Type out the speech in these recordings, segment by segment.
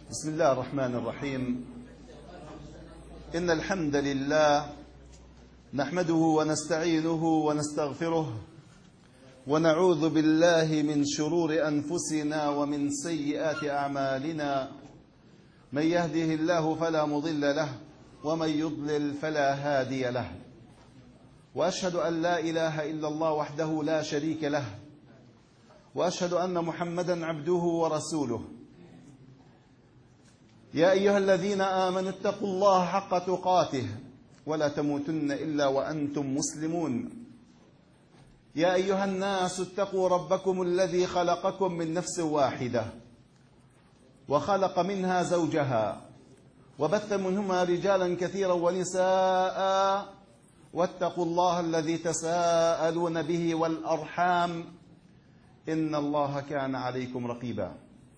بسم الله الرحمن الرحيم. إن الحمد لله نحمده ونستعينه ونستغفره ونعوذ بالله من شرور أنفسنا ومن سيئات أعمالنا. من يهده الله فلا مضل له ومن يضلل فلا هادي له، وأشهد أن لا إله إلا الله وحده لا شريك له، وأشهد أن محمدا عبده ورسوله. يا أيها الذين آمنوا اتقوا الله حق تقاته ولا تموتن إلا وأنتم مسلمون. يا أيها الناس اتقوا ربكم الذي خلقكم من نفس واحدة وخلق منها زوجها وبث منهما رجالا كثيرا ونساء، واتقوا الله الذي تساءلون به والأرحام إن الله كان عليكم رقيبا.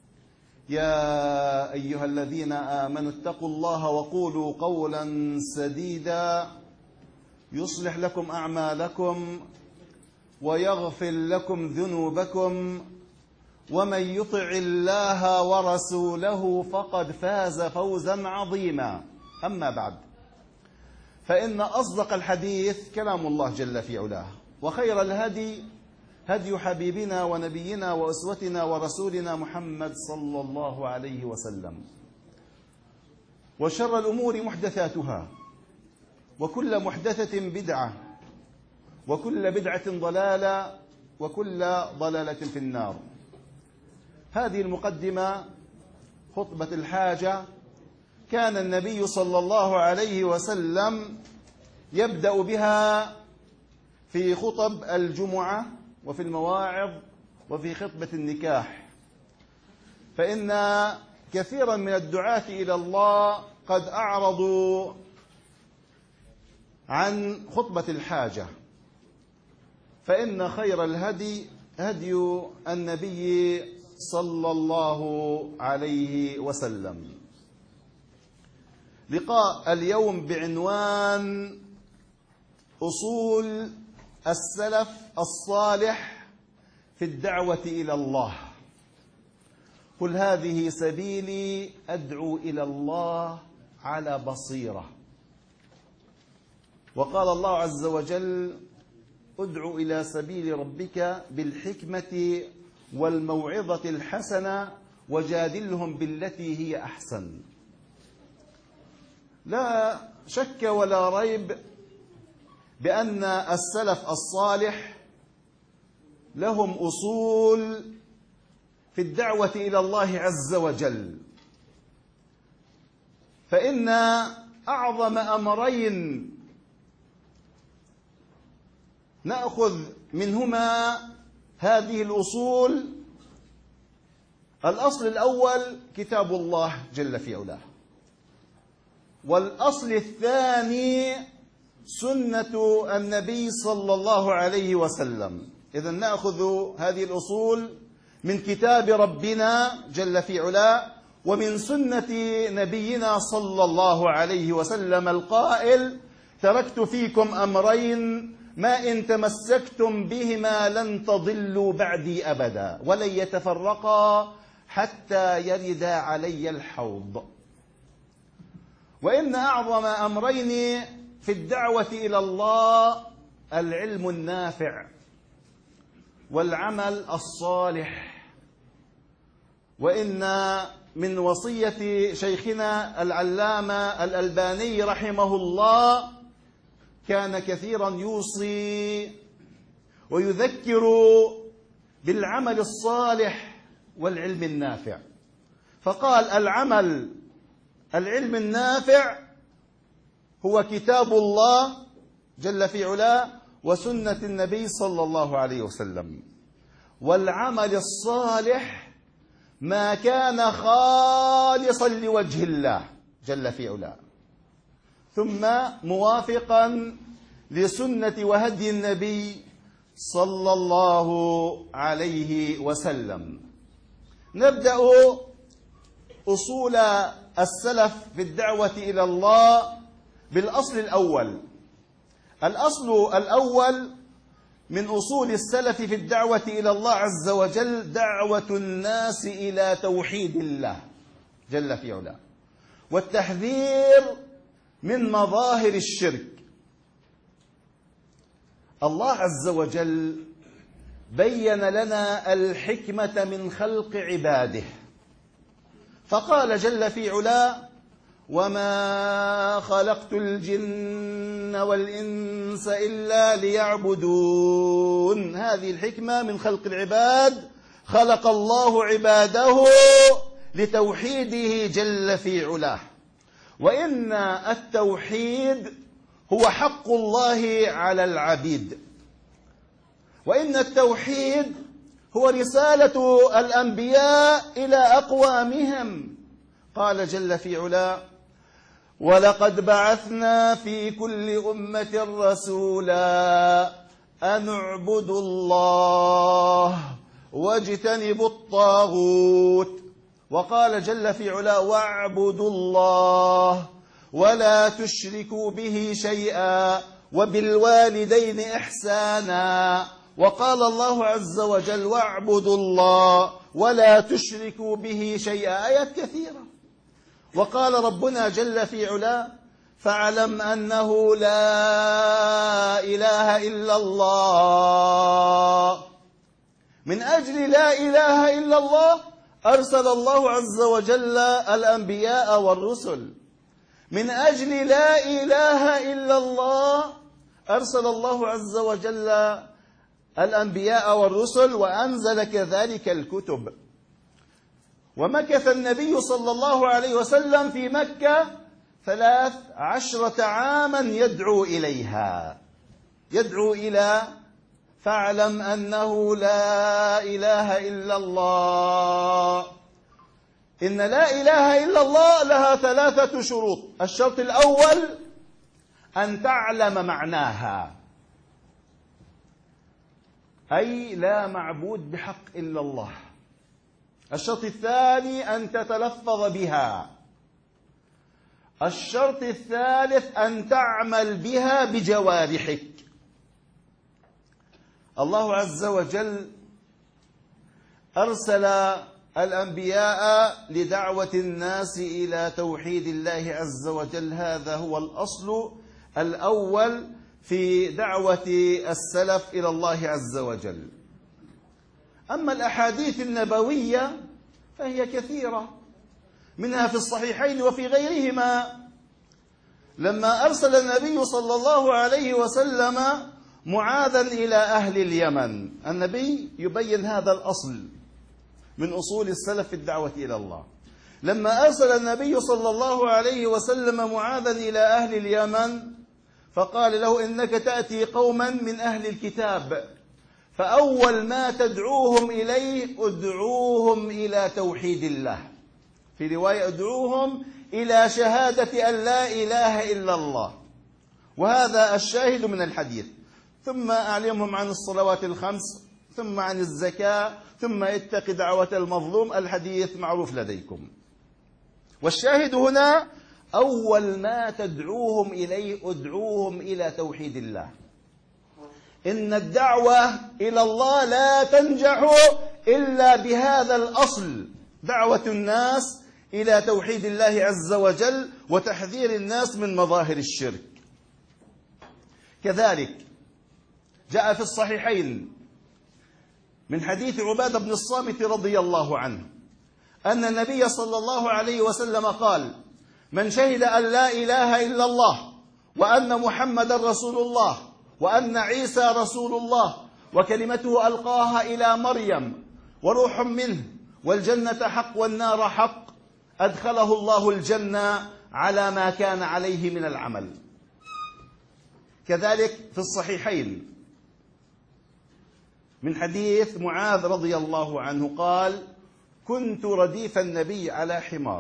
يا أيها الذين آمنوا اتقوا الله وقولوا قولا سديدا يصلح لكم أعمالكم ويغفر لكم ذنوبكم، ومن يطع الله ورسوله فقد فاز فوزا عظيما. أما بعد، فإن أصدق الحديث كلام الله جل في علاه، وخير الهدي هدي حبيبنا ونبينا وأسوتنا ورسولنا محمد صلى الله عليه وسلم، وشر الأمور محدثاتها، وكل محدثة بدعة، وكل بدعة ضلالة، وكل ضلالة في النار. هذه المقدمة خطبة الحاجة كان النبي صلى الله عليه وسلم يبدأ بها في خطب الجمعة وفي المواعظ وفي خطبة النكاح، فإن كثيرا من الدعاة إلى الله قد أعرضوا عن خطبة الحاجة، فإن خير الهدي هدي النبي صلى الله عليه وسلم. لقاء اليوم بعنوان أصول السلف الصالح في الدعوة إلى الله. قل هذه سبيلي أدعو إلى الله على بصيرة. وقال الله عز وجل: ادع إلى سبيل ربك بالحكمة والموعظة الحسنة وجادلهم بالتي هي أحسن. لا شك ولا ريب بأن السلف الصالح لهم أصول في الدعوة إلى الله عز وجل، فإن أعظم أمرين نأخذ منهما هذه الأصول: الأصل الأول كتاب الله جل في علاه، والأصل الثاني سنة النبي صلى الله عليه وسلم. إذن نأخذ هذه الأصول من كتاب ربنا جل في علاه ومن سنة نبينا صلى الله عليه وسلم القائل: تركت فيكم أمرين ما إن تمسكتم بهما لن تضلوا بعدي أبدا ولن يتفرقا حتى يرد علي الحوض. وإن أعظم أمرين في الدعوة إلى الله العلم النافع والعمل الصالح. وإن من وصية شيخنا العلامة الألباني رحمه الله كان كثيرا يوصي ويذكر بالعمل الصالح والعلم النافع، فقال: العلم النافع هو كتاب الله جل في علاه وسنة النبي صلى الله عليه وسلم، والعمل الصالح ما كان خالصا لوجه الله جل في علاه ثم موافقا لسنة وهدي النبي صلى الله عليه وسلم. نبدأ أصول السلف في الدعوة إلى الله بالأصل الأول. الأصل الأول من أصول السلف في الدعوة إلى الله عز وجل دعوة الناس إلى توحيد الله. جل في علاه، والتحذير من مظاهر الشرك. الله عز وجل بين لنا الحكمة من خلق عباده، فقال جل في علاه: وما خلقت الجن والإنس إلا ليعبدون. هذه الحكمة من خلق العباد، خلق الله عباده لتوحيده جل في علاه. وإن التوحيد هو حق الله على العبيد، وإن التوحيد هو رسالة الأنبياء إلى أقوامهم. قال جل في علاه: ولقد بعثنا في كل أمة رسولا أن اعبدوا الله واجتنبوا الطاغوت. وقال جل في علاه: واعبدوا الله ولا تشركوا به شيئا وبالوالدين إحسانا. وقال الله عز وجل: واعبدوا الله ولا تشركوا به شيئا. آيات كثيرة. وقال ربنا جل في علاه: فاعلم أنه لا إله إلا الله. من أجل لا إله إلا الله أرسل الله عز وجل الأنبياء والرسل. من أجل لا إله إلا الله أرسل الله عز وجل الأنبياء والرسل وأنزل كذلك الكتب. ومكث النبي صلى الله عليه وسلم في مكة 13 عاما يدعو إليها، يدعو إلى فاعلم أنه لا إله إلا الله. إن لا إله إلا الله لها 3 شروط. الشرط الأول أن تعلم معناها، أي لا معبود بحق إلا الله. الشرط الثاني أن تتلفظ بها. الشرط الثالث أن تعمل بها بجوارحك. الله عز وجل أرسل الأنبياء لدعوة الناس إلى توحيد الله عز وجل. هذا هو الأصل الأول في دعوة السلف إلى الله عز وجل. أما الأحاديث النبوية فهي كثيرة، منها في الصحيحين وفي غيرهما. لما أرسل النبي صلى الله عليه وسلم معاذا إلى أهل اليمن، النبي يبين هذا الأصل من أصول السلف في الدعوة إلى الله. لما أرسل النبي صلى الله عليه وسلم معاذا إلى أهل اليمن فقال له: إنك تأتي قوما من أهل الكتاب، فأول ما تدعوهم إليه ادعوهم إلى توحيد الله. في رواية: ادعوهم إلى شهادة أن لا إله إلا الله. وهذا الشاهد من الحديث. ثم أعلمهم عن الصلوات ال5، ثم عن الزكاة، ثم اتق دعوة المظلوم. الحديث معروف لديكم. والشاهد هنا: أول ما تدعوهم إليه ادعوهم إلى توحيد الله. إن الدعوة إلى الله لا تنجح إلا بهذا الأصل، دعوة الناس إلى توحيد الله عز وجل وتحذير الناس من مظاهر الشرك. كذلك جاء في الصحيحين من حديث عبادة بن الصامت رضي الله عنه أن النبي صلى الله عليه وسلم قال: من شهد أن لا إله إلا الله وأن محمد رسول الله وأن عيسى رسول الله وكلمته ألقاها إلى مريم وروح منه والجنة حق والنار حق، أدخله الله الجنة على ما كان عليه من العمل. كذلك في الصحيحين من حديث معاذ رضي الله عنه قال: كنت رديف النبي على حمار،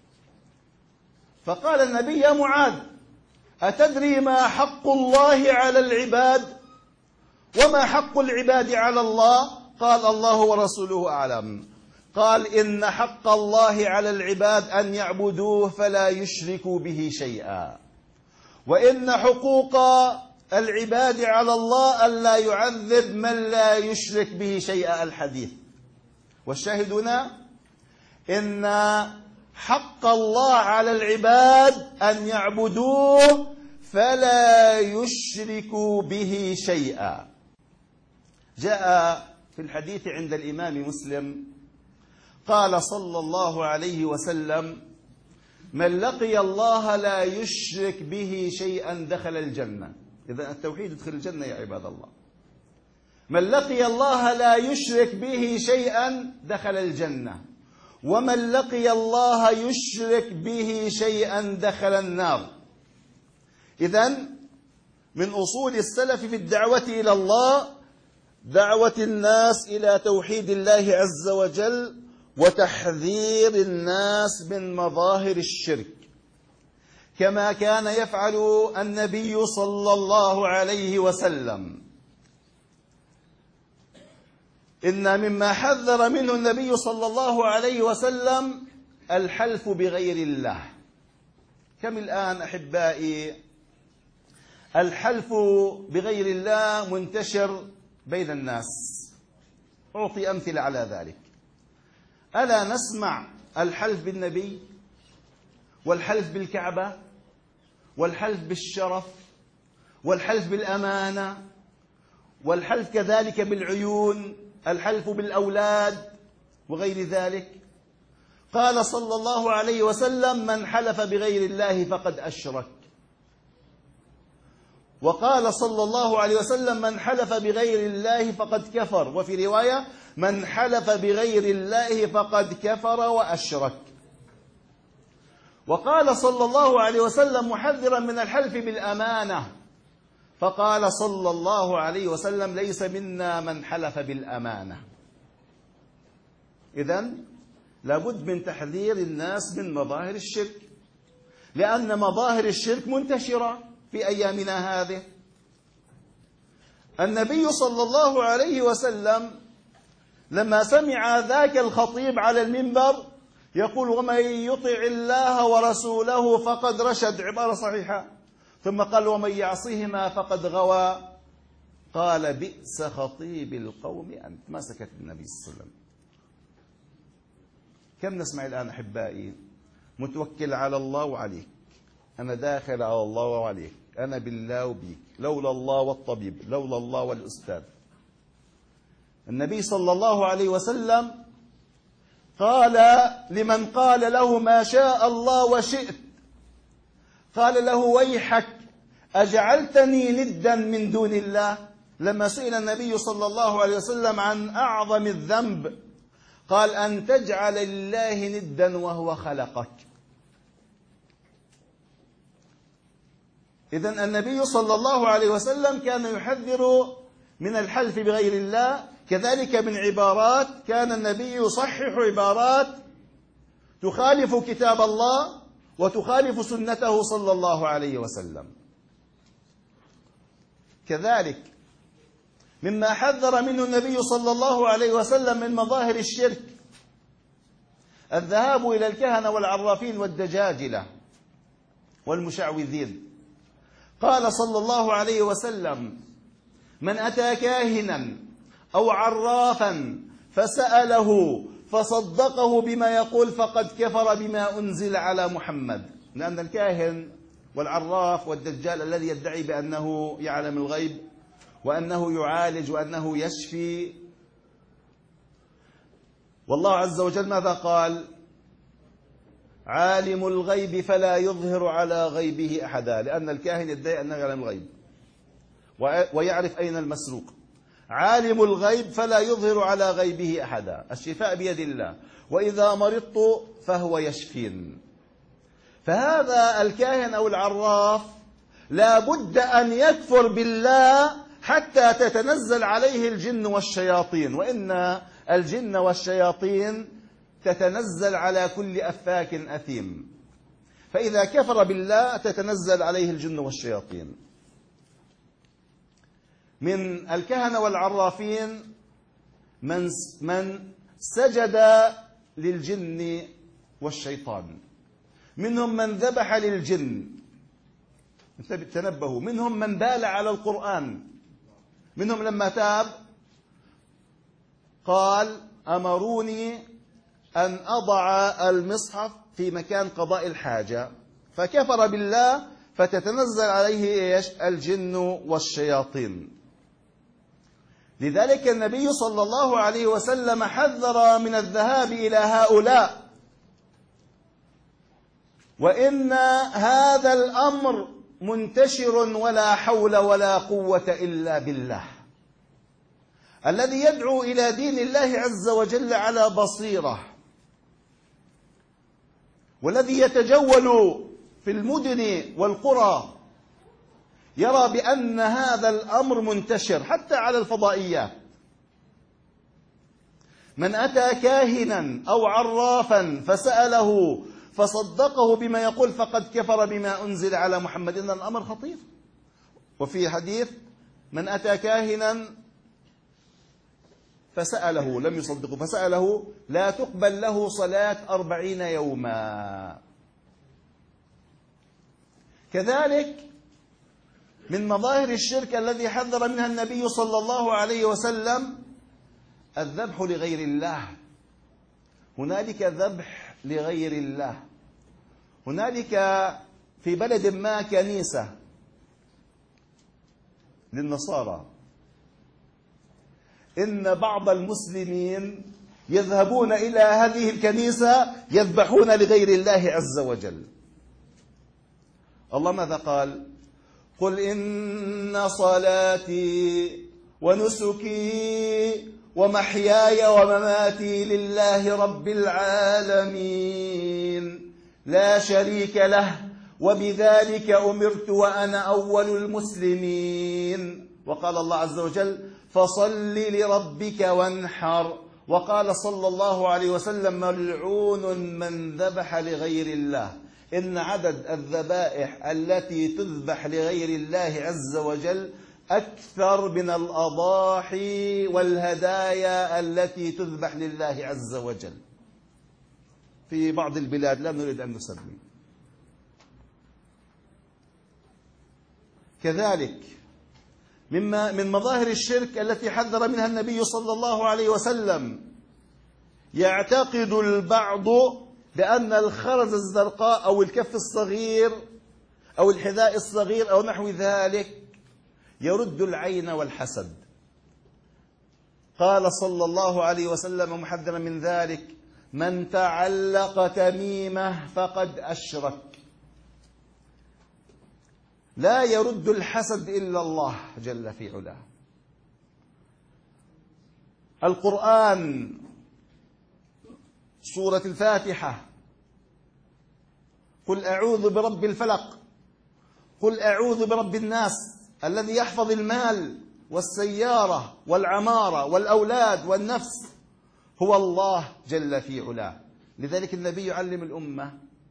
فقال النبي: يا معاذ، أتدري ما حق الله على العباد وما حق العباد على الله؟ قال: الله ورسوله أعلم. قال: إن حق الله على العباد أن يعبدوه فلا يشركوا به شيئا، وإن حقوق العباد على الله ألا يعذب من لا يشرك به شيئا. الحديث. والشاهد هنا إن حق الله على العباد أن يعبدوه فلا يشركوا به شيئا. جاء في الحديث عند الإمام مسلم قال صلى الله عليه وسلم: من لقي الله لا يشرك به شيئا دخل الجنة. إذا التوحيد يدخل الجنة يا عباد الله. من لقي الله لا يشرك به شيئا دخل الجنة، ومن لقي الله يشرك به شيئا دخل النار. إذن من أصول السلف في الدعوة إلى الله دعوة الناس إلى توحيد الله عز وجل وتحذير الناس من مظاهر الشرك، كما كان يفعل النبي صلى الله عليه وسلم. إن مما حذر منه النبي صلى الله عليه وسلم الحلف بغير الله. كم الآن أحبائي الحلف بغير الله منتشر بين الناس. أعطي أمثلة على ذلك. ألا نسمع الحلف بالنبي، والحلف بالكعبة، والحلف بالشرف، والحلف بالأمانة، والحلف كذلك بالعيون، الحلف بالأولاد وغير ذلك. قال صلى الله عليه وسلم: من حلف بغير الله فقد أشرك. وقال صلى الله عليه وسلم: من حلف بغير الله فقد كفر. وفي رواية: من حلف بغير الله فقد كفر وأشرك. وقال صلى الله عليه وسلم محذرا من الحلف بالأمانة، فقال صلى الله عليه وسلم: ليس منا من حلف بالأمانة. إذن لابد من تحذير الناس من مظاهر الشرك، لأن مظاهر الشرك منتشرة في أيامنا هذه. النبي صلى الله عليه وسلم لما سمع ذاك الخطيب على المنبر يقول: ومن يطع الله ورسوله فقد رشد، عبارة صحيحة، ثم قال: ومن يعصهما فقد غوى، قال: بئس خطيب القوم أنت. ما سكت النبي صلى الله عليه وسلم. كم نسمع الآن أحبائي: متوكل على الله وعليك، أنا داخل على الله وعليك، أنا بالله وبيك، لولا الله والطبيب، لولا الله والأستاذ. النبي صلى الله عليه وسلم قال لمن قال له: ما شاء الله وشئت، قال له: ويحك أجعلتني ندا من دون الله. لما سئل النبي صلى الله عليه وسلم عن أعظم الذنب قال: أن تجعل لله ندا وهو خلقك. إذن النبي صلى الله عليه وسلم كان يحذر من الحلف بغير الله. كذلك من عبارات كان النبي يصحح عبارات تخالف كتاب الله وتخالف سنته صلى الله عليه وسلم. كذلك مما حذر منه النبي صلى الله عليه وسلم من مظاهر الشرك الذهاب إلى الكهنة والعرافين والدجاجلة والمشعوذين. قال صلى الله عليه وسلم: من أتى كاهنا أو عرافا فسأله فصدقه بما يقول فقد كفر بما أنزل على محمد. لأن الكاهن والعراف والدجال الذي يدعي بأنه يعلم الغيب وأنه يعالج وأنه يشفي، والله عز وجل ماذا قال؟ عالم الغيب فلا يظهر على غيبه أحدا. لأن الكاهن يدعي أنه يعلم الغيب ويعرف أين المسروق. عالم الغيب فلا يظهر على غيبه أحدا. الشفاء بيد الله، وإذا مرضت فهو يشفين. فهذا الكاهن أو العراف لا بد أن يكفر بالله حتى تتنزل عليه الجن والشياطين، وإن الجن والشياطين تتنزل على كل أفاك أثيم. فإذا كفر بالله تتنزل عليه الجن والشياطين. من الكهنة والعرافين من سجد للجن والشيطان، منهم من ذبح للجن، تنبهوا، منهم من بال على القرآن، منهم لما تاب قال: أمروني أن أضع المصحف في مكان قضاء الحاجة، فكفر بالله فتتنزل عليه إيش؟ الجن والشياطين. لذلك النبي صلى الله عليه وسلم حذر من الذهاب إلى هؤلاء، وإن هذا الأمر منتشر ولا حول ولا قوة إلا بالله. الذي يدعو إلى دين الله عز وجل على بصيرة، والذي يتجول في المدن والقرى يرى بأن هذا الأمر منتشر حتى على الفضائيات. من أتى كاهنا أو عرافا فسأله فصدقه بما يقول فقد كفر بما أنزل على محمد. إن الأمر خطير. وفي حديث: من أتى كاهنا فسأله لم يصدقه فسأله لا تقبل له صلاة 40 يوما. كذلك من مظاهر الشرك الذي حذر منها النبي صلى الله عليه وسلم الذبح لغير الله. هنالك ذبح لغير الله. هنالك في بلد ما كنيسة للنصارى، إن بعض المسلمين يذهبون إلى هذه الكنيسة يذبحون لغير الله عز وجل. الله ماذا قال؟ قل إن صلاتي ونسكي ومحياي ومماتي لله رب العالمين لا شريك له وبذلك أمرت وأنا أول المسلمين. وقال الله عز وجل: فصل لربك وانحر. وقال صلى الله عليه وسلم: ملعون من ذبح لغير الله. إن عدد الذبائح التي تذبح لغير الله عز وجل أكثر من الأضاحي والهدايا التي تذبح لله عز وجل في بعض البلاد، لا نريد أن نسمي. كذلك من مظاهر الشرك التي حذر منها النبي صلى الله عليه وسلم يعتقد البعض بأن الخرز الزرقاء أو الكف الصغير أو الحذاء الصغير أو نحو ذلك يرد العين والحسد. قال صلى الله عليه وسلم محذرا من ذلك: من تعلق تميمة فقد أشرك. لا يرد الحسد إلا الله جل في علاه. القرآن سورة الفاتحة: قل أعوذ برب الفلق، قل أعوذ برب الناس الذي يحفظ المال والسيارة والعمارة والأولاد والنفس هو الله جل في علاه. لذلك النبي يعلم الأمة: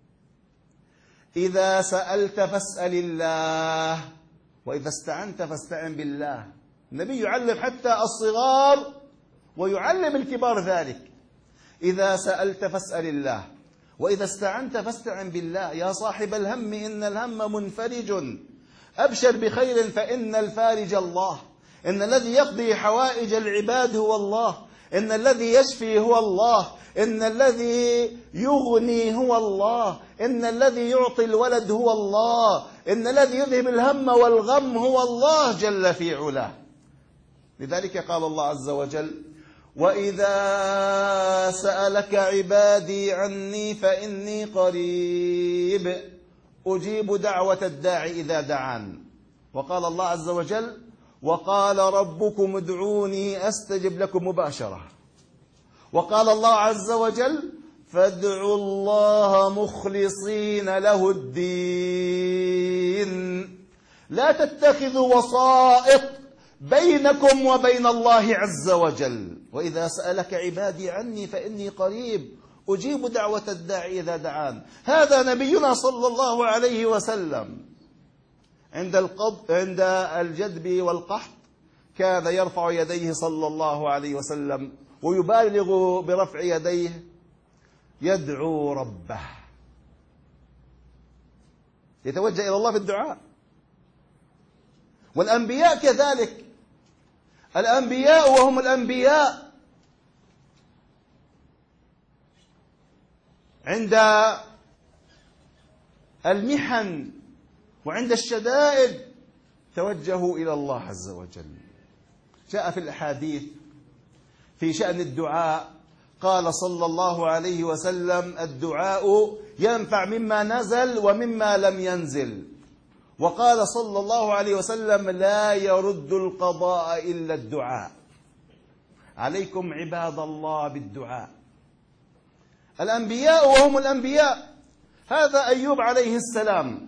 إذا سألت فاسأل الله وإذا استعنت فاستعن بالله. النبي يعلم حتى الصغار ويعلم الكبار ذلك. إذا سألت فاسأل الله وإذا استعنت فاستعن بالله. يا صاحب الهم إن الهم منفرج، أبشر بخير فإن الفارج الله. إن الذي يقضي حوائج العباد هو الله، إن الذي يشفي هو الله، إن الذي يغني هو الله، إن الذي يعطي الولد هو الله، إن الذي يذهب الهم والغم هو الله جل في علاه. لذلك قال الله عز وجل: وإذا سألك عبادي عني فإني قريب أجيب دعوة الداعي إذا دعان. وقال الله عز وجل: وقال ربكم ادعوني أستجب لكم مباشرة. وقال الله عز وجل: فادعوا الله مخلصين له الدين. لا تتخذوا وسائط بينكم وبين الله عز وجل. وإذا سألك عبادي عني فإني قريب أجيب دعوة الداعي إذا دعان. هذا نبينا صلى الله عليه وسلم عند الجدب والقحط كان يرفع يديه صلى الله عليه وسلم ويبالغ برفع يديه، يدعو ربه، يتوجه إلى الله في الدعاء. والأنبياء كذلك، الأنبياء وهم الأنبياء عند المحن وعند الشدائد توجهوا إلى الله عز وجل. جاء في الأحاديث في شأن الدعاء قال صلى الله عليه وسلم: الدعاء ينفع مما نزل ومما لم ينزل. وقال صلى الله عليه وسلم: لا يرد القضاء إلا الدعاء. عليكم عباد الله بالدعاء. الأنبياء وهم الأنبياء. هذا أيوب عليه السلام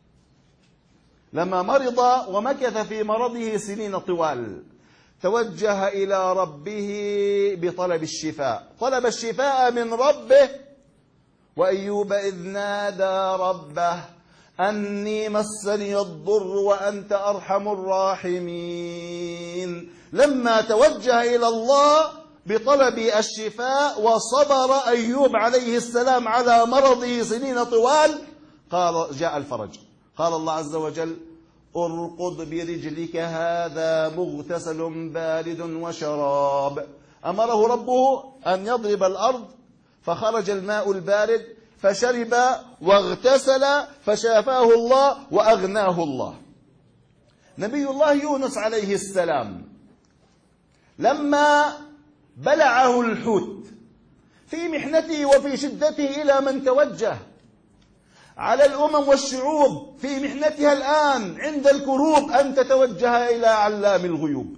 لما مرض ومكث في مرضه سنين طوال توجه إلى ربه بطلب الشفاء، طلب الشفاء من ربه. وأيوب إذ نادى ربه أني مسني الضر وأنت أرحم الراحمين. لما توجه إلى الله بطلب الشفاء وصبر أيوب عليه السلام على مرضه سنين طوال قال جاء الفرج. قال الله عز وجل: ارقض برجلك هذا مغتسل بارد وشراب. أمره ربه أن يضرب الأرض فخرج الماء البارد فشرب واغتسل فشافاه الله وأغناه الله. نبي الله يونس عليه السلام لما بلعه الحوت في محنته وفي شدته إلى من توجه؟ على الأمم والشعوب في محنتها الآن عند الكروب أن تتوجه إلى علام الغيوب.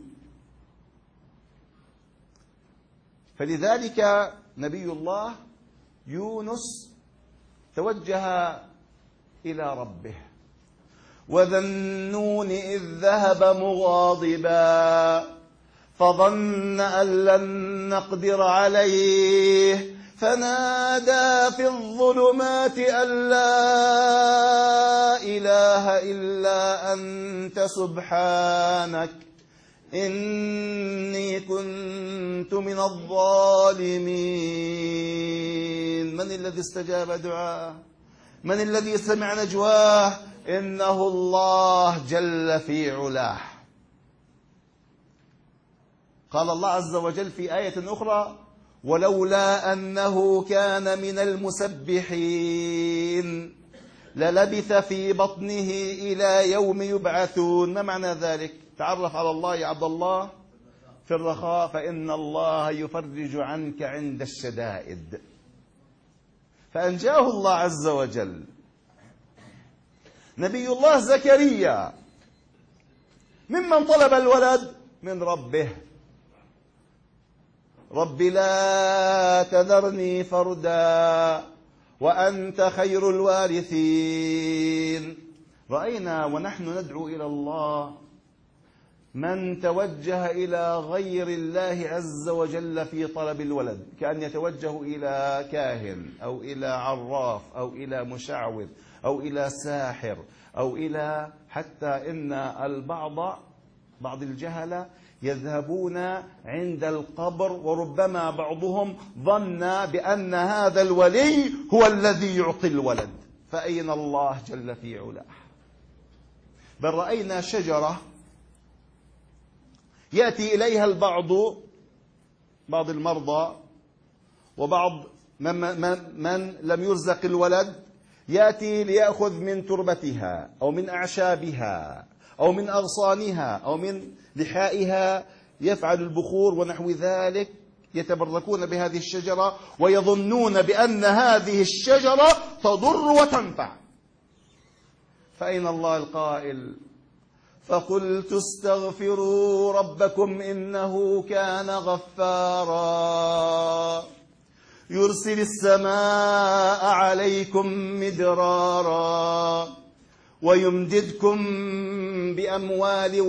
فلذلك نبي الله يونس توجه إلى ربه. وذا النون إذ ذهب مغاضبا فظن أن لن نقدر عليه فنادى في الظلمات أن لا إله إلا أنت سبحانك إني كنت من الظالمين. من الذي استجاب دعاءه؟ من الذي سمع نجواه؟ إنه الله جل في علاه. قال الله عز وجل في آية أخرى: ولولا أنه كان من المسبحين للبث في بطنه إلى يوم يبعثون. ما معنى ذلك؟ تعرف على الله يا عبد الله في الرخاء فإن الله يفرج عنك عند الشدائد. فأنجاه الله عز وجل. نبي الله زكريا ممن طلب الولد؟ من ربه. رب لا تذرني فردا وأنت خير الوارثين. رأينا ونحن ندعو إلى الله من توجه إلى غير الله عز وجل في طلب الولد، كأن يتوجه إلى كاهن أو إلى عراف أو إلى مشعوذ أو إلى ساحر أو إلى حتى إن بعض الجهلة يذهبون عند القبر وربما بعضهم ظن بأن هذا الولي هو الذي يعطي الولد. فأين الله جل في علاه؟ بل رأينا شجرة يأتي إليها بعض المرضى وبعض من لم يرزق الولد، يأتي ليأخذ من تربتها أو من أعشابها أو من أغصانها أو من لحائها، يفعل البخور ونحو ذلك، يتبركون بهذه الشجرة ويظنون بأن هذه الشجرة تضر وتنفع. فأين الله القائل: فقلت استغفروا ربكم إنه كان غفارا يرسل السماء عليكم مدرارا ويمددكم بأموال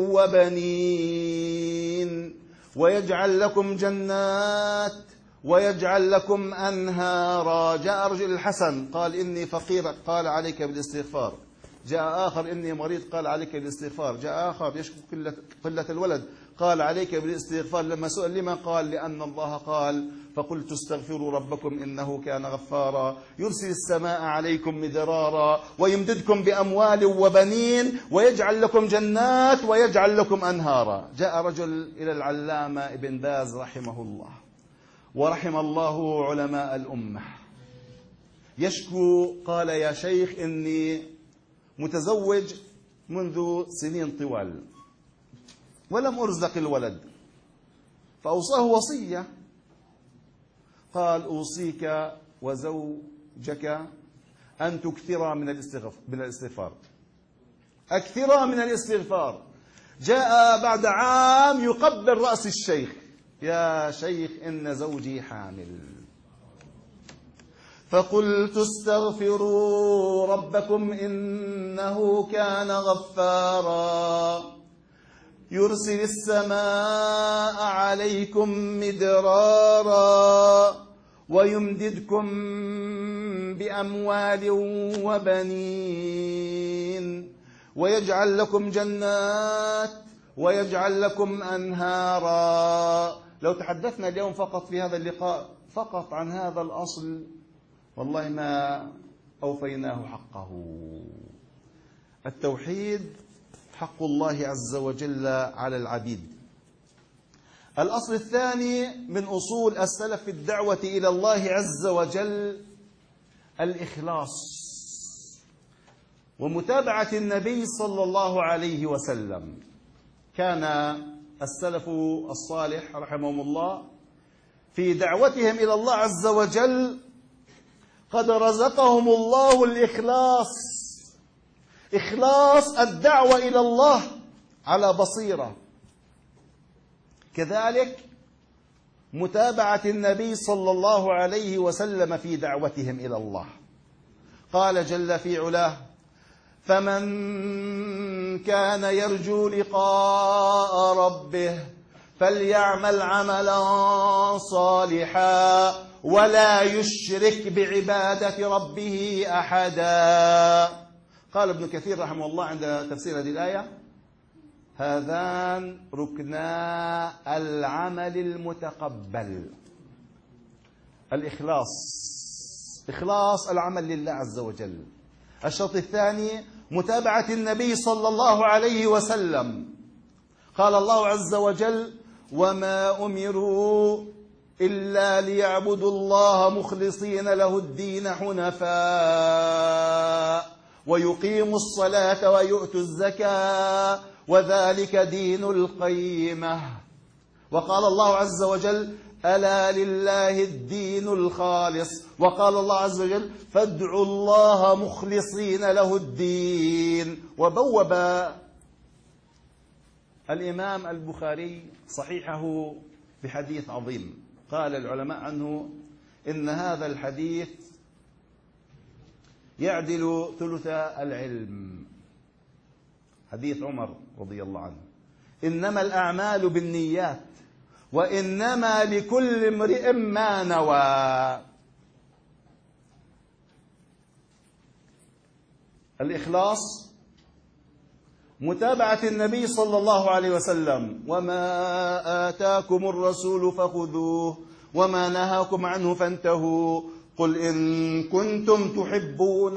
وبنين ويجعل لكم جنات ويجعل لكم أنهارا. جاء رجل الحسن قال: إني فقير، قال: عليك بالاستغفار. جاء آخر: إني مريض، قال: عليك بالاستغفار. جاء آخر يشكو قلة الولد، قال: عليك بالاستغفار. لما سئل لما، قال: لأن الله قال: فقلت استغفروا ربكم إنه كان غفارا يرسل السماء عليكم مدرارا ويمددكم بأموال وبنين ويجعل لكم جنات ويجعل لكم أنهارا. جاء رجل إلى العلامة ابن باز رحمه الله ورحم الله علماء الأمة، يشكو، قال: يا شيخ إني متزوج منذ سنين طوال ولم أرزق الولد، فأوصاه وصية، قال: أوصيك وزوجك أن تكثرا من الاستغفار، أكثرا من الاستغفار. جاء بعد عام يقبل رأس الشيخ: يا شيخ إن زوجي حامل. فقلت: استغفروا ربكم إنه كان غفارا يرسل السماء عليكم مدرارا ويمددكم بأموال وبنين ويجعل لكم جنات ويجعل لكم أنهارا. لو تحدثنا اليوم فقط في هذا اللقاء فقط عن هذا الأصل والله ما أوفيناه حقه. التوحيد حق الله عز وجل على العبيد. الأصل الثاني من أصول السلف في الدعوة إلى الله عز وجل الإخلاص ومتابعة النبي صلى الله عليه وسلم. كان السلف الصالح رحمهم الله في دعوتهم إلى الله عز وجل قد رزقهم الله الإخلاص، إخلاص الدعوة إلى الله على بصيرة. كذلك متابعة النبي صلى الله عليه وسلم في دعوتهم إلى الله. قال جل في علاه: فمن كان يرجو لقاء ربه فليعمل عملا صالحا ولا يشرك بعبادة ربه أحدا. قال ابن كثير رحمه الله عند تفسير هذه الآية: هذان ركنا العمل المتقبل. الإخلاص، إخلاص العمل لله عز وجل. الشرط الثاني متابعة النبي صلى الله عليه وسلم. قال الله عز وجل: وما أمروا إلا ليعبدوا الله مخلصين له الدين حنفاء ويقيموا الصلاة ويؤتوا الزكاة وذلك دين القيمة. وقال الله عز وجل: ألا لله الدين الخالص. وقال الله عز وجل: فادعوا الله مخلصين له الدين. وبوب الإمام البخاري صحيحه بحديث عظيم، قال العلماء عنه إن هذا الحديث يعدل ثلث العلم. حديث عمر رضي الله عنه: إنما الأعمال بالنيات وإنما لكل امرئ ما نوى. الإخلاص متابعة النبي صلى الله عليه وسلم: وما آتاكم الرسول فخذوه وما نهاكم عنه فانتهوا قل إن كنتم تحبون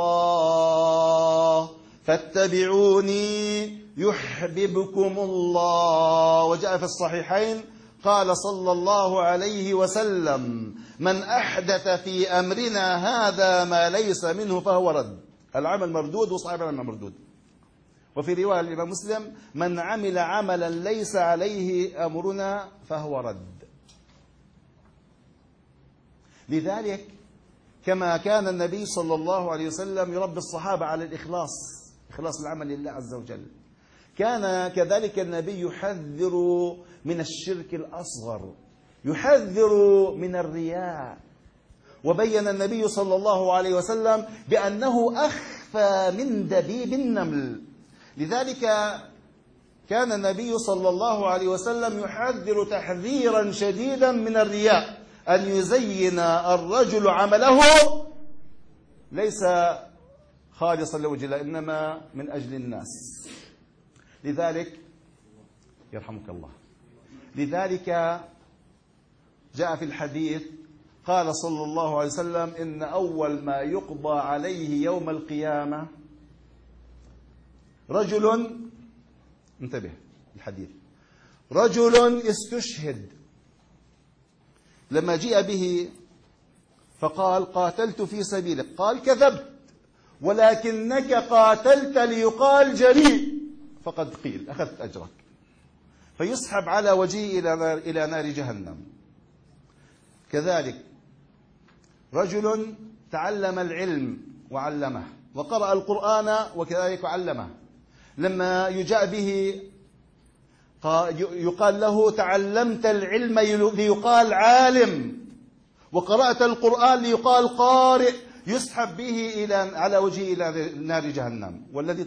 الله فاتبعوني يحببكم الله. وجاء في الصحيحين قال صلى الله عليه وسلم: من أحدث في أمرنا هذا ما ليس منه فهو رد. العمل مردود وصاحب العمل مردود. وفي رواية الإمام مسلم: من عمل عملا ليس عليه أمرنا فهو رد. لذلك كما كان النبي صلى الله عليه وسلم يربي الصحابة على الإخلاص، إخلاص العمل لله عز وجل، كان كذلك النبي يحذر من الشرك الأصغر، يحذر من الرياء. وبين النبي صلى الله عليه وسلم بأنه أخفى من دبيب النمل. لذلك كان النبي صلى الله عليه وسلم يحذر تحذيرا شديدا من الرياء، أن يزين الرجل عمله ليس خالصا لوجه الله إنما من أجل الناس. لذلك يرحمك الله، لذلك جاء في الحديث قال صلى الله عليه وسلم: إن أول ما يقضى عليه يوم القيامة رجل، انتبه الحديث، رجل استشهد. لما جيء به فقال قاتلت في سبيلك. قال كذبت، ولكنك قاتلت ليقال جريء، فقد قيل أخذت أجرك. فيسحب على وجهه إلى نار جهنم. كذلك رجل تعلم العلم وعلمه، وقرأ القرآن وكذلك علمه، لما يجاء به يقال له تعلمت العلم ليقال عالم، وقرأت القرآن ليقال قارئ، يسحب به على وجهه إلى نار جهنم. والذي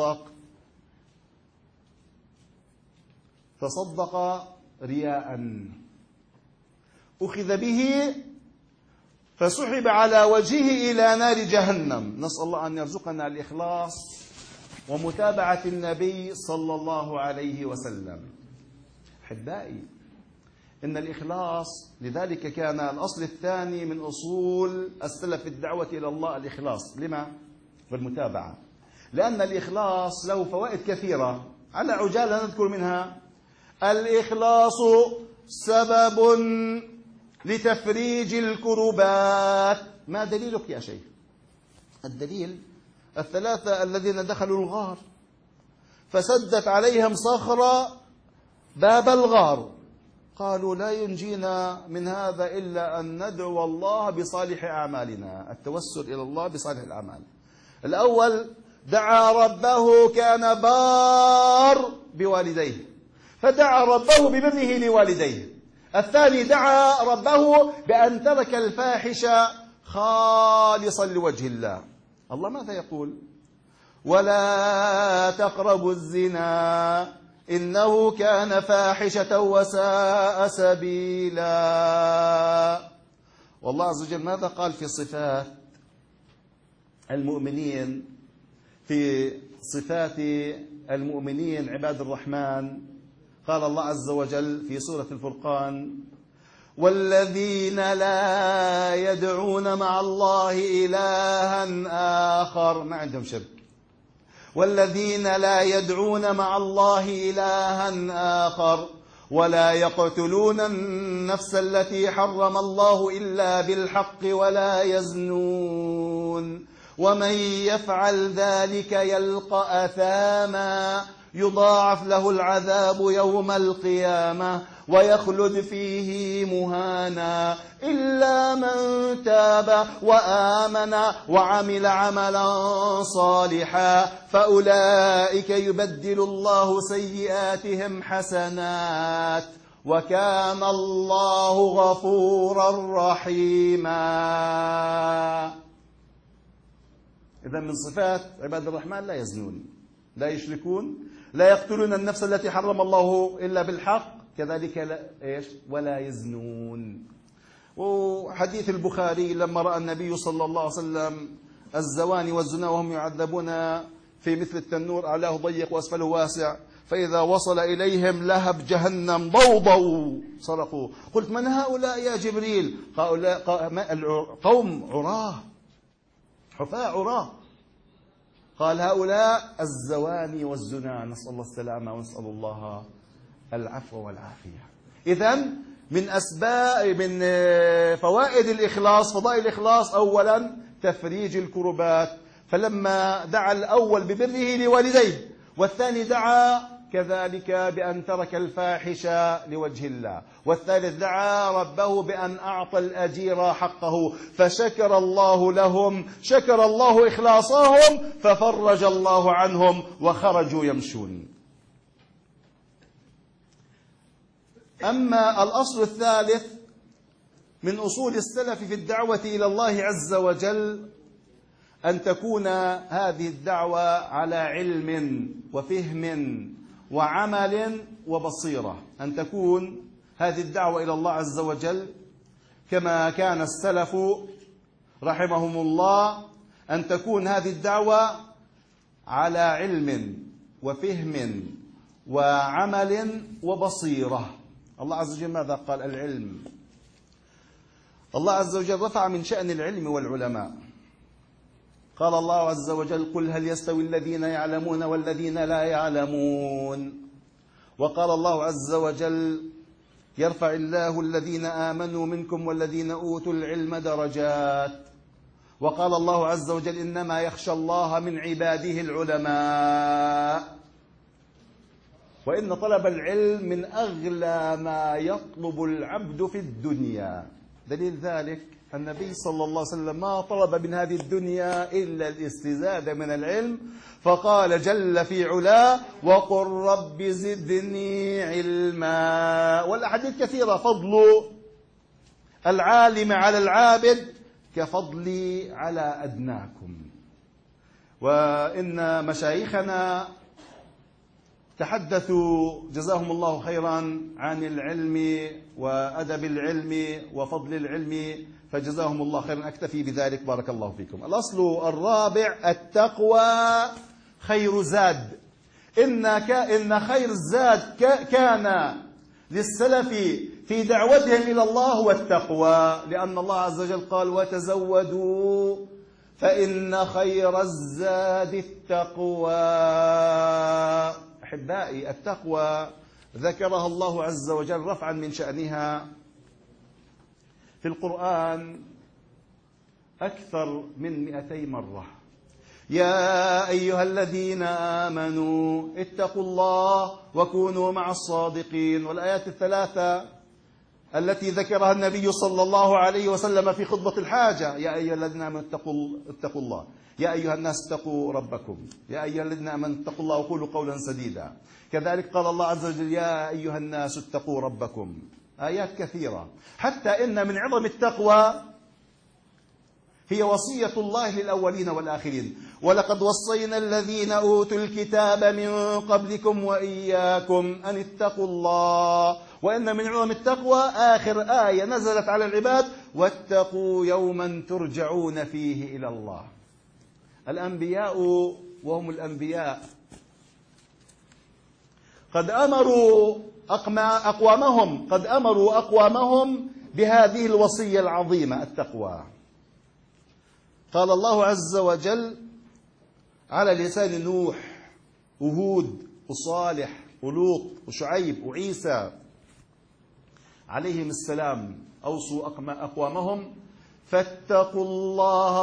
تصدق رياء أخذ به فسحب على وجهه إلى نار جهنم. نسأل الله أن يرزقنا الإخلاص ومتابعة النبي صلى الله عليه وسلم. أحبائي، إن الإخلاص، لذلك كان الأصل الثاني من أصول السلف في الدعوة إلى الله الإخلاص. لما؟ والمتابعة. لأن الإخلاص له فوائد كثيرة، على عجالة نذكر منها. الإخلاص سبب لتفريج الكربات. ما دليلك يا شيخ؟ الدليل الثلاثة الذين دخلوا الغار فسدت عليهم صخرة باب الغار، قالوا لا ينجينا من هذا إلا أن ندعو الله بصالح أعمالنا، التوسل إلى الله بصالح الأعمال. الأول دعا ربه، كان بار بوالديه فدعا ربه ببره لوالديه. الثاني دعا ربه بأن ترك الفاحشة خالصا لوجه الله. الله ماذا يقول؟ ولا تقربوا الزنا إنه كان فاحشة وساء سبيلا. والله عز وجل ماذا قال في صفات المؤمنين؟ في صفات المؤمنين عباد الرحمن قال الله عز وجل في سورة الفرقان: والذين لا يدعون مع الله إلها آخر، ما عندهم شرك. والذين لا يدعون مع الله إلها آخر ولا يقتلون النفس التي حرم الله إلا بالحق ولا يزنون ومن يفعل ذلك يلقى أثاما يضاعف له العذاب يوم القيامة ويخلد فيه مهانا إلا من تاب وآمن وعمل عملا صالحا فأولئك يبدل الله سيئاتهم حسنات وكان الله غفورا رحيما. إذن من صفات عباد الرحمن: لا يزنون، لا يشركون، لا يقتلون النفس التي حرم الله إلا بالحق، كذلك ولا يزنون. وحديث البخاري لما رأى النبي صلى الله عليه وسلم الزواني والزنا وهم يعذبون في مثل التنور، أعلاه ضيق وأسفله واسع، فإذا وصل إليهم لهب جهنم ضوضوا صرخوا. قلت: من هؤلاء يا جبريل؟ قوم عراه حفاة عراه. قال: هؤلاء الزواني والزنا، نسأل الله السلامة ونسأل الله العفو والعافية. إذن من فوائد الإخلاص، فضائل الإخلاص: أولا تفريج الكربات، فلما دعا الأول ببره لوالديه والثاني دعا كذلك بأن ترك الفاحشة لوجه الله، والثالث دعا ربه بأن أعطى الأجير حقه، فشكر الله لهم، شكر الله إخلاصهم ففرج الله عنهم وخرجوا يمشون. أما الأصل الثالث من أصول السلف في الدعوة إلى الله عز وجل أن تكون هذه الدعوة على علم وفهم وعمل وبصيرة، أن تكون هذه الدعوة إلى الله عز وجل كما كان السلف رحمهم الله، أن تكون هذه الدعوة على علم وفهم وعمل وبصيرة. الله عز وجل ماذا قال؟ العلم. الله عز وجل رفع من شأن العلم والعلماء، قال الله عز وجل: قل هل يستوي الذين يعلمون والذين لا يعلمون. وقال الله عز وجل يرفع الله الذين آمنوا منكم والذين أوتوا العلم درجات. وقال الله عز وجل إنما يخشى الله من عباده العلماء. وإن طلب العلم من أغلى ما يطلب العبد في الدنيا. دليل ذلك النبي صلى الله عليه وسلم ما طلب من هذه الدنيا إلا الاستزادة من العلم، فقال جل في علاه وقل رب زدني علما. والأحاديث كثيرة، فضل العالم على العابد كفضلي على أدناكم. وإن مشايخنا تحدثوا جزاهم الله خيرا عن العلم وأدب العلم وفضل العلم، فجزاهم الله خيرا. أكتفي بذلك، بارك الله فيكم. الأصل الرابع التقوى خير زاد. إن خير الزاد كان للسلف في دعوتهم إلى الله هو التقوى، لأن الله عز وجل قال وتزودوا فإن خير الزاد التقوى. أحبائي، التقوى ذكرها الله عز وجل رفعا من شأنها في القرآن أكثر من 200 مرة. يا أيها الذين آمنوا اتقوا الله وكونوا مع الصادقين. والآيات الثلاثة التي ذكرها النبي صلى الله عليه وسلم في خطبة الحاجة: يا أيها الذين آمنوا اتقوا الله، يا أيها الناس اتقوا ربكم، يا أيها الذين آمنوا اتقوا الله وقولوا قولا سديدا. كذلك قال الله عز وجل يا أيها الناس اتقوا ربكم. آيات كثيرة، حتى إن من عظم التقوى هي وصية الله للأولين والآخرين: ولقد وصينا الذين أوتوا الكتاب من قبلكم وإياكم أن اتقوا الله. وإن من عظم التقوى آخر آية نزلت على العباد: واتقوا يوما ترجعون فيه إلى الله. الأنبياء وهم الأنبياء قد أمروا أقوامهم بهذه الوصية العظيمة التقوى. قال الله عز وجل على لسان نوح وهود وصالح ولوط وشعيب وعيسى عليهم السلام: أوصوا أقوامهم فاتقوا الله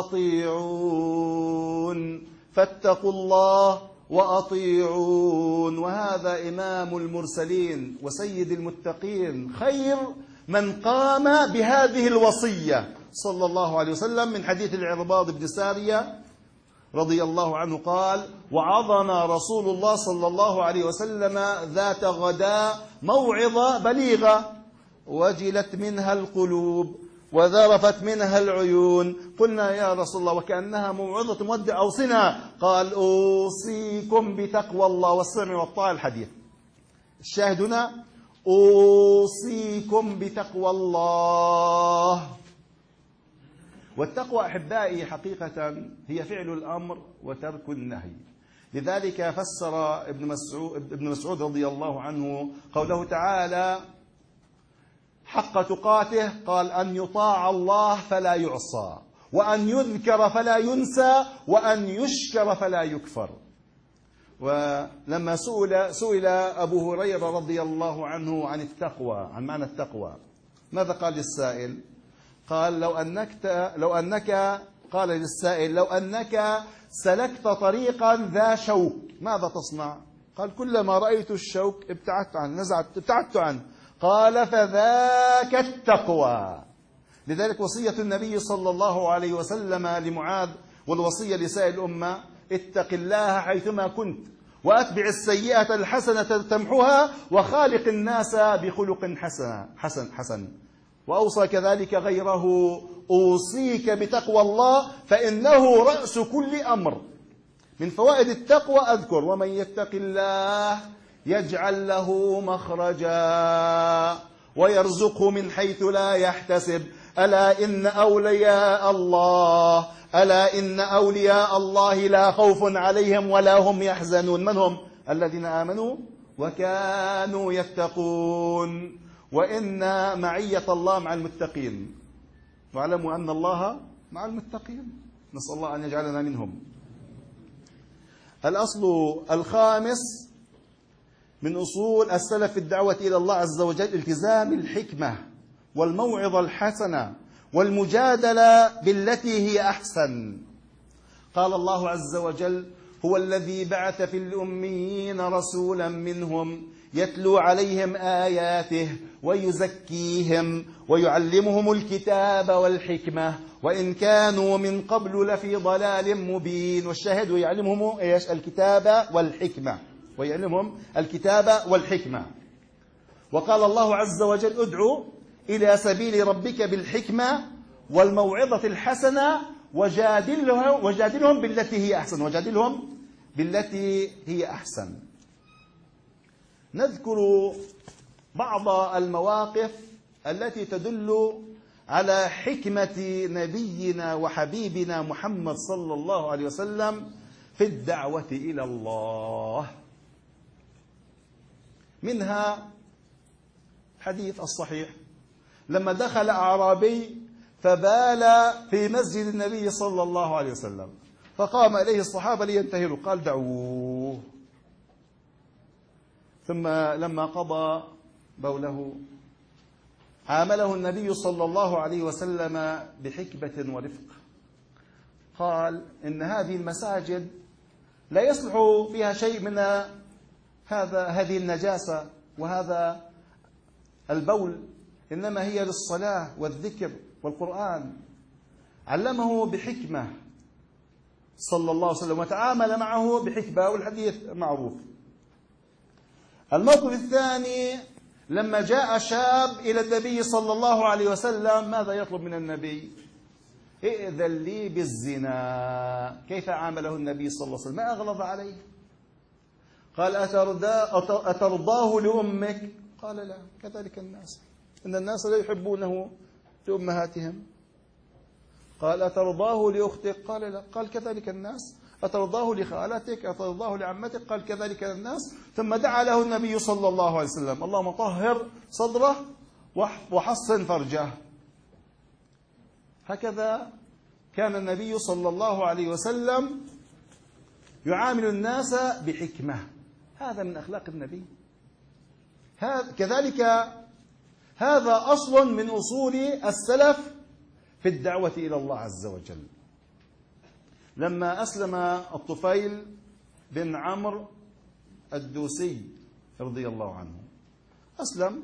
وأطيعون. فاتقوا الله وأطيعون. وهذا إمام المرسلين وسيد المتقين، خير من قام بهذه الوصية صلى الله عليه وسلم. من حديث العرباض بن سارية رضي الله عنه قال: وعظنا رسول الله صلى الله عليه وسلم ذات غداء موعظة بليغة وجلت منها القلوب وذرفت منها العيون. قلنا يا رسول الله وكأنها موعظة مودع أوصنا. قال: أوصيكم بتقوى الله والسمع والطاعة. الحديث الشاهد هنا: أوصيكم بتقوى الله. والتقوى أحبائي حقيقة هي فعل الأمر وترك النهي. لذلك فسر ابن مسعود رضي الله عنه قوله تعالى حق تقاته، قال: أن يطاع الله فلا يعصى، وأن يذكر فلا ينسى، وأن يشكر فلا يكفر. ولما سئل أبو هريرة رضي الله عنه عن التقوى، عن معنى التقوى، ماذا قال للسائل؟ قال: قال للسائل: لو أنك سلكت طريقا ذا شوك ماذا تصنع؟ قال: كلما رأيت الشوك ابتعدت عنه. قال: فذاك التقوى. لذلك وصية النبي صلى الله عليه وسلم لمعاذ والوصية لسائر الأمة: اتق الله حيثما كنت وأتبع السيئة الحسنة تمحها وخالق الناس بخلق حسن. وأوصى كذلك غيره: أوصيك بتقوى الله فإنه رأس كل أمر. من فوائد التقوى أذكر: ومن يتق الله يجعل له مخرجا ويرزقه من حيث لا يحتسب. ألا إن أولياء الله لا خوف عليهم ولا هم يحزنون. من هم؟ الذين آمنوا وكانوا يتقون. وإن معية الله مع المتقين، واعلموا أن الله مع المتقين. نسأل الله أن يجعلنا منهم. الأصل الخامس من أصول السلف في الدعوة إلى الله عز وجل التزام الحكمة والموعظة الحسنة والمجادلة بالتي هي أحسن. قال الله عز وجل: هو الذي بعث في الأميين رسولا منهم يتلو عليهم آياته ويزكيهم ويعلمهم الكتاب والحكمة وإن كانوا من قبل لفي ضلال مبين. والشاهد ويعلمهم إيش؟ الكتاب والحكمة، ويعلمهم الكتاب والحكمة. وقال الله عز وجل: ادعوا إلى سبيل ربك بالحكمة والموعظة الحسنة وجادلهم بالتي هي أحسن. وجادلهم بالتي هي أحسن. نذكر بعض المواقف التي تدل على حكمة نبينا وحبيبنا محمد صلى الله عليه وسلم في الدعوة إلى الله. منها الحديث الصحيح لما دخل أعرابي فبال في مسجد النبي صلى الله عليه وسلم، فقام إليه الصحابة لينتهروا، قال: دعوه. ثم لما قضى بوله عامله النبي صلى الله عليه وسلم بحكمة ورفق. قال: إن هذه المساجد لا يصلح فيها شيء من هذه النجاسة وهذا البول، إنما هي للصلاة والذكر والقرآن. علمه بحكمة صلى الله عليه وسلم وتعامل معه بحكمة، والحديث معروف. الموقف الثاني لما جاء شاب إلى النبي صلى الله عليه وسلم، ماذا يطلب من النبي؟ ائذن لي بالزنا. كيف عامله النبي صلى الله عليه وسلم؟ ما أغلظ عليه. قال: أترضاه لأمك؟ قال: لا، كذلك الناس، إن الناس لا يحبونه لأمهاتهم. قال: أترضاه لأختك؟ قال: لا. قال: كذلك الناس. أترضاه لخالتك؟ أترضاه لعمتك؟ قال: كذلك الناس. ثم دعا له النبي صلى الله عليه وسلم: اللهم طهر صدره وحصن فرجه. هكذا كان النبي صلى الله عليه وسلم يعامل الناس بحكمة. هذا من أخلاق النبي. كذلك هذا أصل من أصول السلف في الدعوة إلى الله عز وجل. لما أسلم الطفيل بن عمرو الدوسي رضي الله عنه، أسلم،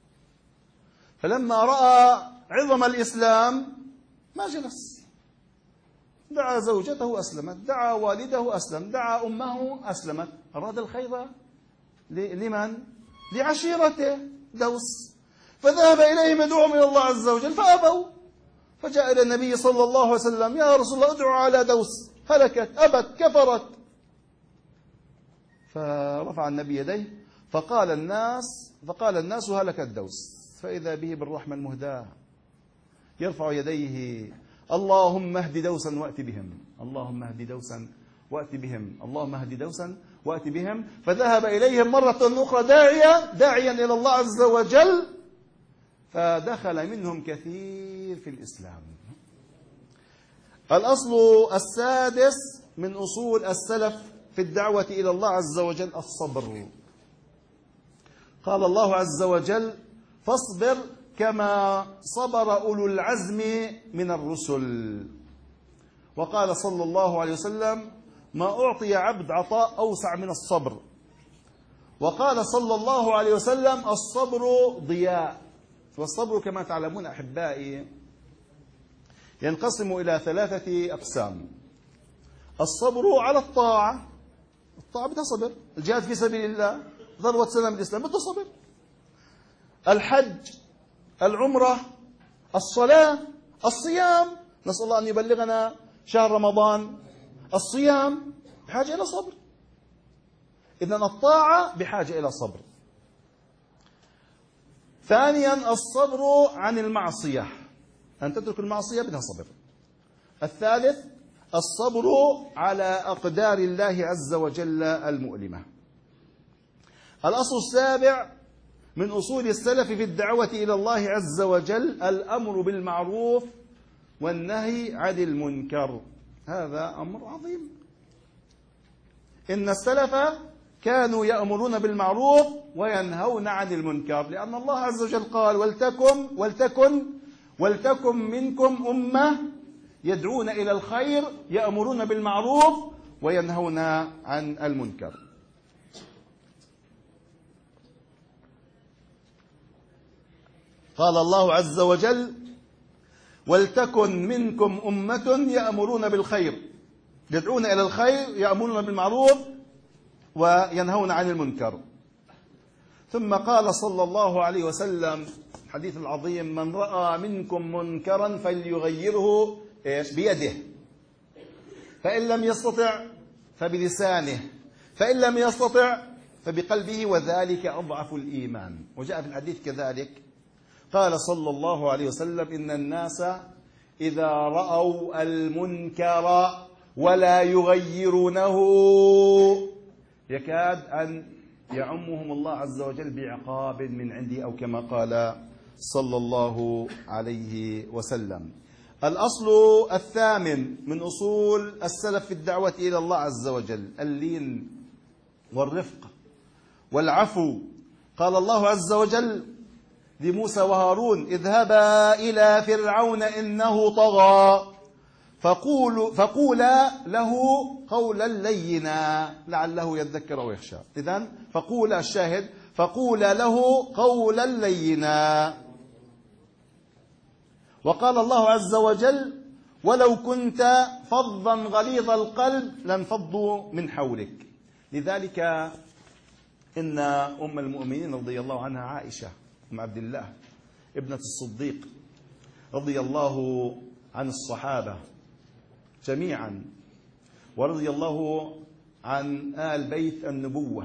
فلما رأى عظم الإسلام ما جلس، دعا زوجته أسلمت، دعا والده أسلم، دعا أمه أسلمت. أراد الخير لمن؟ لعشيرته دوس، فذهب إليهم يدعوهم إلى الله عز وجل فأبوا، فجاء إلى النبي صلى الله عليه وسلم: يا رسول الله، ادعو على دوس، هلكت، أبت، كفرت. فرفع النبي يديه فقال الناس هلكت دوس، فإذا به بالرحمة المهداة يرفع يديه: اللهم اهد دوسا وأت بهم، اللهم اهد دوسا وأت بهم، اللهم اهد دوسا وأت بهم. فذهب إليهم مرة أخرى داعيا إلى الله عز وجل، فدخل منهم كثير في الإسلام. الأصل السادس من أصول السلف في الدعوة إلى الله عز وجل الصبر. قال الله عز وجل: فاصبر كما صبر أولو العزم من الرسل. وقال صلى الله عليه وسلم: ما أعطي عبد عطاء أوسع من الصبر. وقال صلى الله عليه وسلم: الصبر ضياء. والصبر كما تعلمون أحبائي ينقسم إلى 3 أقسام. الصبر على الطاعة بدها صبر، الجهاد في سبيل الله ذروة سنام الإسلام بده صبر، الحج، العمرة، الصلاة، الصيام، نسأل الله أن يبلغنا شهر رمضان، الصيام بحاجة إلى صبر. إذن الطاعة بحاجة إلى صبر. ثانيا الصبر عن المعصية، أن تترك المعصية بدها صبر. الثالث الصبر على أقدار الله عز وجل المؤلمة. الأصل السابع من أصول السلف في الدعوة إلى الله عز وجل الأمر بالمعروف والنهي عن المنكر. هذا أمر عظيم. إن السلف كانوا يأمرون بالمعروف وينهون عن المنكر، لأن الله عز وجل قال ولتكن منكم أمة يدعون إلى الخير يأمرون بالمعروف وينهون عن المنكر. قال الله عز وجل ولتكن منكم أمة يأمرون بالخير، يدعون إلى الخير يأمرون بالمعروف وينهون عن المنكر. ثم قال صلى الله عليه وسلم الحديث العظيم: من رأى منكم منكرا فليغيره بيده، فإن لم يستطع فبلسانه، فإن لم يستطع فبقلبه، وذلك أضعف الإيمان. وجاء في الحديث كذلك قال صلى الله عليه وسلم: إن الناس إذا رأوا المنكر ولا يغيرونه يكاد أن يعمهم الله عز وجل بعقاب من عنده، أو كما قال صلى الله عليه وسلم. الأصل الثامن من أصول السلف في الدعوة إلى الله عز وجل: اللين والرفق والعفو. قال الله عز وجل لموسى وهارون: اذهبا إلى فرعون إنه طغى فقولا له قولا لينا لعله يذكر أو يخشى. إذن فقولا، الشاهد فقولا له قولا لينا. وقال الله عز وجل: ولو كنت فظا غليظ القلب لانفضوا من حولك. لذلك إن أم المؤمنين رضي الله عنها عائشة أم عبد الله ابنة الصديق رضي الله عن الصحابة جميعا، ورضي الله عن آل بيت النبوة،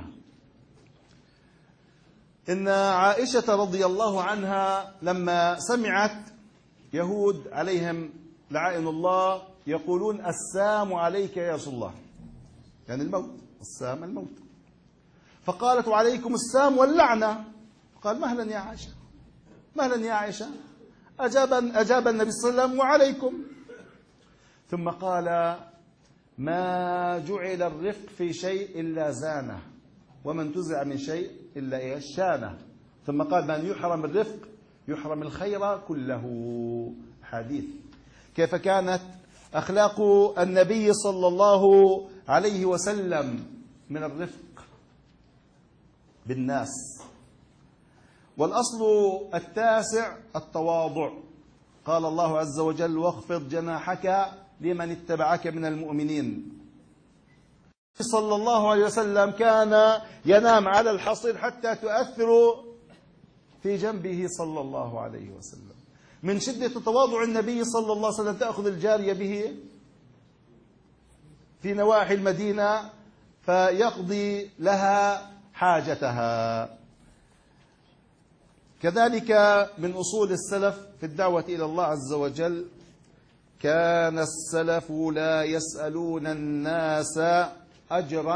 إن عائشة رضي الله عنها لما سمعت يهود عليهم لعائن الله يقولون: السام عليك يا رسول الله، يعني الموت، السام الموت، فقالت: وعليكم السام واللعنة. قال: مهلا يا عائشة، مهلا يا عائشة. أجاب النبي صلى الله عليه وسلم: وعليكم. ثم قال: ما جعل الرفق في شيء إلا زانه، ومن تزع من شيء إلا شانه. ثم قال: من يحرم الرفق يحرم الخير كله. حديث. كيف كانت أخلاق النبي صلى الله عليه وسلم من الرفق بالناس. والأصل التاسع التواضع. قال الله عز وجل: واخفض جناحك لمن اتبعك من المؤمنين. صلى الله عليه وسلم كان ينام على الحصير حتى تؤثر في جنبه صلى الله عليه وسلم. من شدة تواضع النبي صلى الله عليه وسلم تأخذ الجارية به في نواحي المدينة فيقضي لها حاجتها. كذلك من أصول السلف في الدعوة إلى الله عز وجل: كان السلف لا يسألون الناس أجرا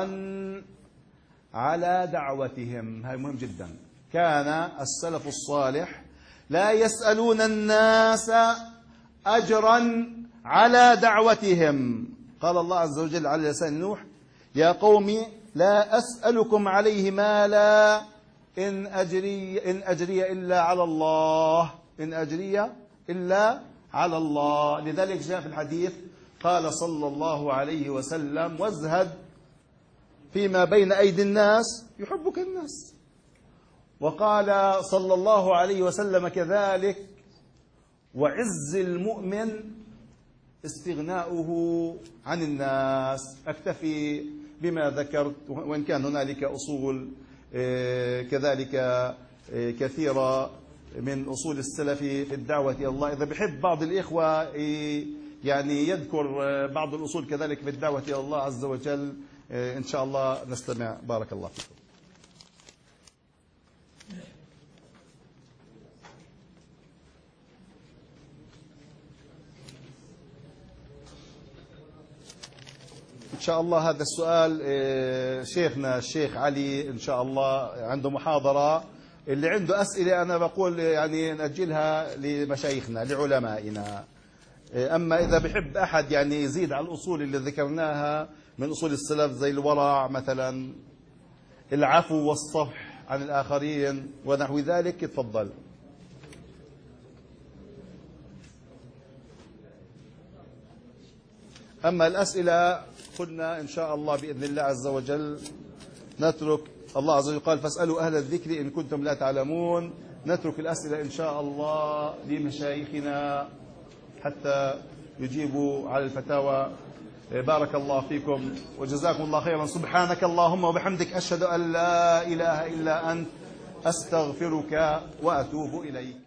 على دعوتهم. هذا مهم جدا. كان السلف الصالح لا يسألون الناس أجرا على دعوتهم. قال الله عز وجل على لسان نوح: يا قوم لا أسألكم عليه مالا إن أجري إلا على الله، إن أجري إلا على الله. لذلك جاء في الحديث قال صلى الله عليه وسلم: وازهد فيما بين أيدي الناس يحبك الناس. وقال صلى الله عليه وسلم كذلك: وعز المؤمن استغناؤه عن الناس. أكتفي بما ذكرت، وإن كان هنالك أصول كذلك كثيرة من أصول السلف في الدعوة إلى الله. إذا بحب بعض الإخوة يعني يذكر بعض الأصول كذلك في الدعوة إلى الله عز وجل، إن شاء الله نستمع. بارك الله فيكم. إن شاء الله هذا السؤال شيخنا الشيخ علي إن شاء الله عنده محاضرة. اللي عنده أسئلة أنا بقول يعني نأجلها لمشايخنا لعلمائنا. أما إذا بحب أحد يعني يزيد على الأصول اللي ذكرناها من أصول السلف زي الورع مثلا، العفو والصفح عن الآخرين ونحو ذلك. تفضل. أما الأسئلة قلنا إن شاء الله بإذن الله عز وجل نترك، الله عز وجل قال فاسألوا أهل الذكر إن كنتم لا تعلمون، نترك الأسئلة إن شاء الله لمشايخنا حتى يجيبوا على الفتاوى. بارك الله فيكم وجزاكم الله خيرا. سبحانك اللهم وبحمدك أشهد أن لا إله إلا أنت أستغفرك وأتوب إليك.